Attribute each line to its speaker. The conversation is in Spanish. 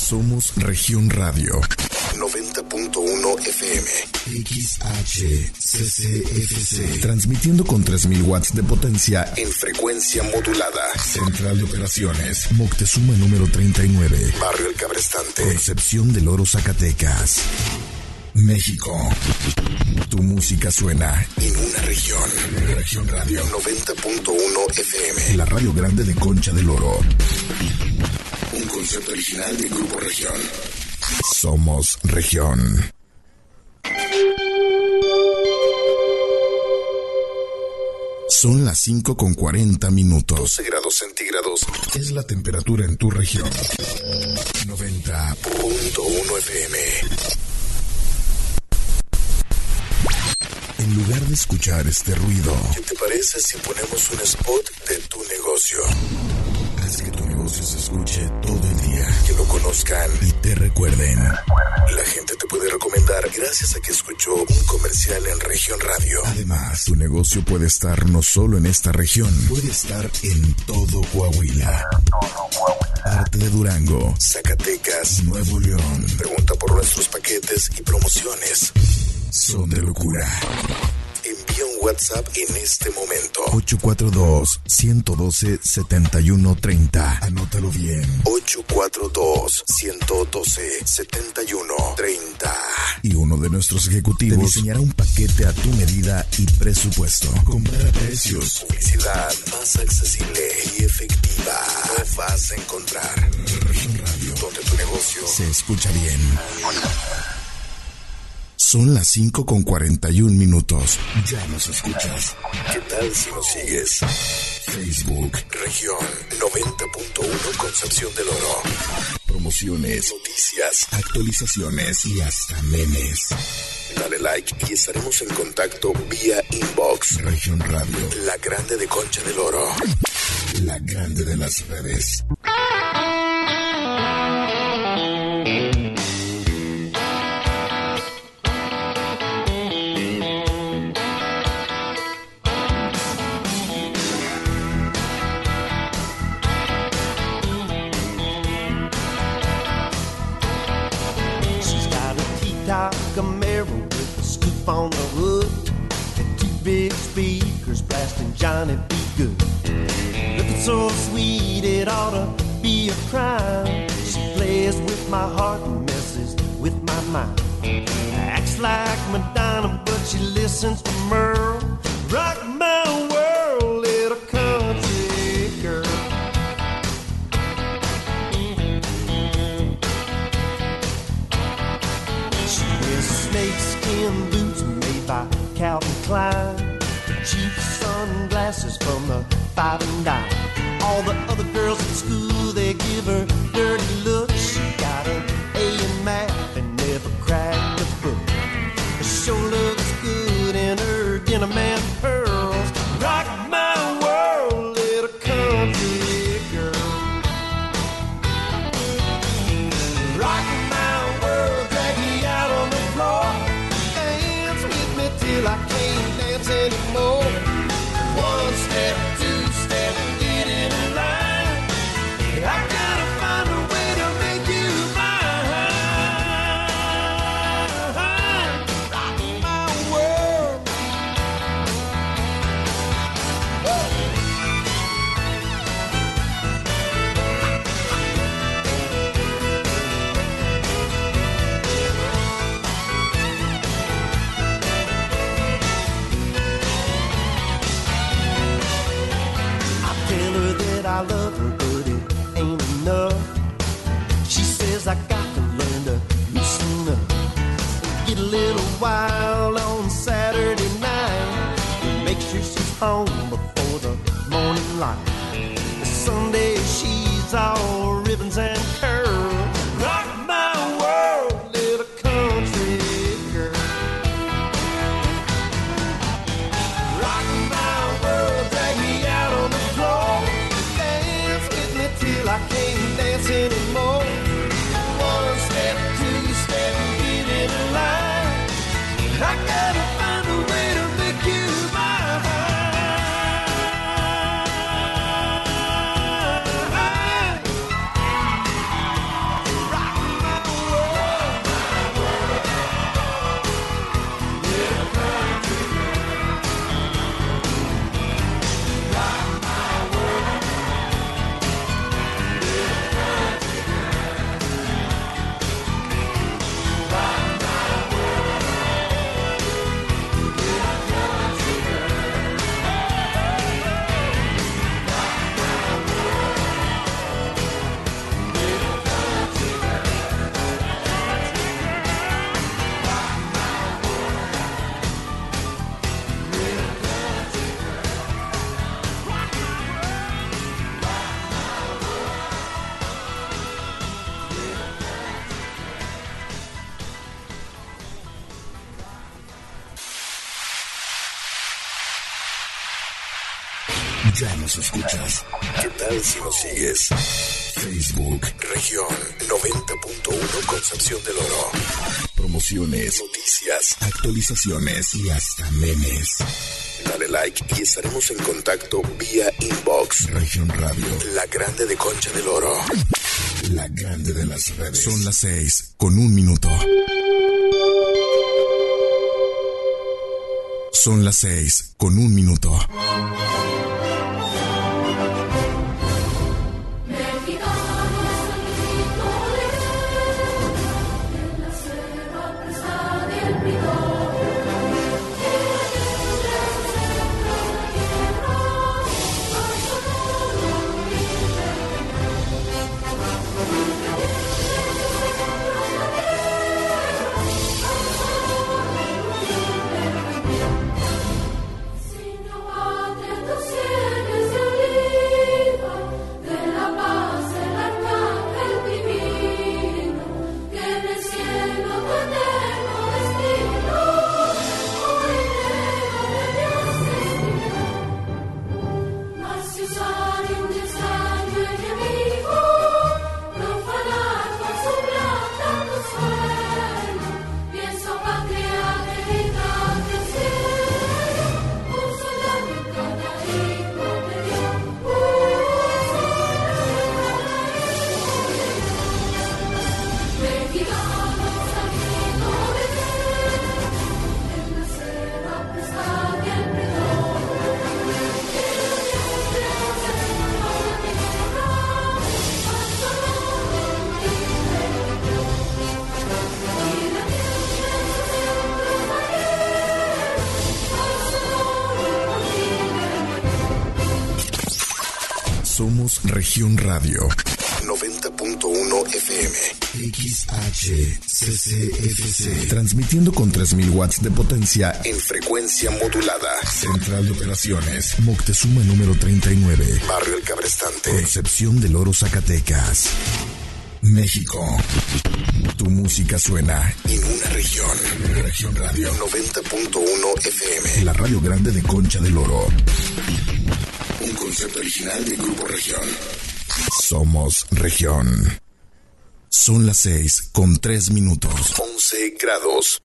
Speaker 1: Somos Región Radio 90.1 FM XHCCFC, transmitiendo con 3000 watts de potencia en frecuencia modulada. Central de Operaciones Moctezuma número 39, Barrio El Cabrestante, Concepción del Oro, Zacatecas, México. Tu música suena en una región. Región Radio 90.1 FM, la radio grande de Concha del Oro. Un concepto original de Grupo Región. Somos Región. Son las 5:40. 12 grados centígrados es la temperatura en tu región. 90.1 FM. En lugar de escuchar este ruido, ¿qué te parece si ponemos un spot de tu negocio? Haz que tu negocio se escuche todo el día, que lo conozcan y te recuerden. La gente te puede recomendar gracias a que escuchó un comercial en Región Radio. Además, tu negocio puede estar no solo en esta región, puede estar en todo Coahuila. Parte de Durango, Zacatecas, Nuevo León. Pregunta por nuestros paquetes y promociones. Son de locura. Envía un WhatsApp en este momento. 842-112-7130. Anótalo bien. 842-112-7130. Y uno de nuestros ejecutivos te diseñará un paquete a tu medida y presupuesto. Compara precios. Publicidad más accesible y efectiva. No vas a encontrar Región Radio, donde tu negocio se escucha bien. Son las 5:41. Ya nos escuchas. ¿Qué tal si nos sigues? Facebook, Región 90.1 Concepción del Oro. Promociones, noticias, actualizaciones y hasta memes. Dale like y estaremos en contacto vía inbox. Región Radio, la grande de Concha del Oro. La grande de las redes.
Speaker 2: Camaro with a scoop on the hood and two big speakers blasting Johnny B. Good. Looking so sweet it ought to be a crime. She plays with my heart and messes with my mind. Acts like Madonna but she listens to Merle. Rock my world, little country girl. Snakeskin boots made by Calvin Klein, cheap sunglasses from the 5 and dime. All the other girls at school, they give her dirty looks. She got an A in math and never cracked a book. She sure looks good in her denim and pearls. Rock my world, little country girl. Rock my world, drag me out on the floor. Dance with me till I can't dance anymore. One step, two step, get in line. I gotta find a way to make you mine. Rock my world. I love her, but it ain't enough. She says I got to learn to loosen up. Get a little wild on Saturday night. Make sure she's home before the morning light. Sunday she's all ribbons and curls. Rock my world, little country girl. Rock my world, drag me out on the floor. Till I can't dance anymore. One step, two step, get in line. I gotta find a way to make you mine.
Speaker 1: Ya nos escuchas. ¿Qué tal si nos sigues? Facebook, región 90.1 Concepción del Oro. Promociones, noticias, actualizaciones y hasta memes. Dale like y estaremos en contacto vía inbox. Región Radio, la grande de Concha del Oro. La grande de las redes. Son las 6:01. Son las 6:01. Somos Región Radio 90.1 FM XHCCFC, transmitiendo con 3000 watts de potencia en frecuencia modulada. Central de Operaciones Moctezuma número 39, Barrio El Cabrestante, Concepción del Oro, Zacatecas, México. Tu música suena en una región. Región Radio 90.1 FM, la radio grande de Concha del Oro. Un concepto original de Grupo Región. Somos Región. Son las 6:03. 11 grados.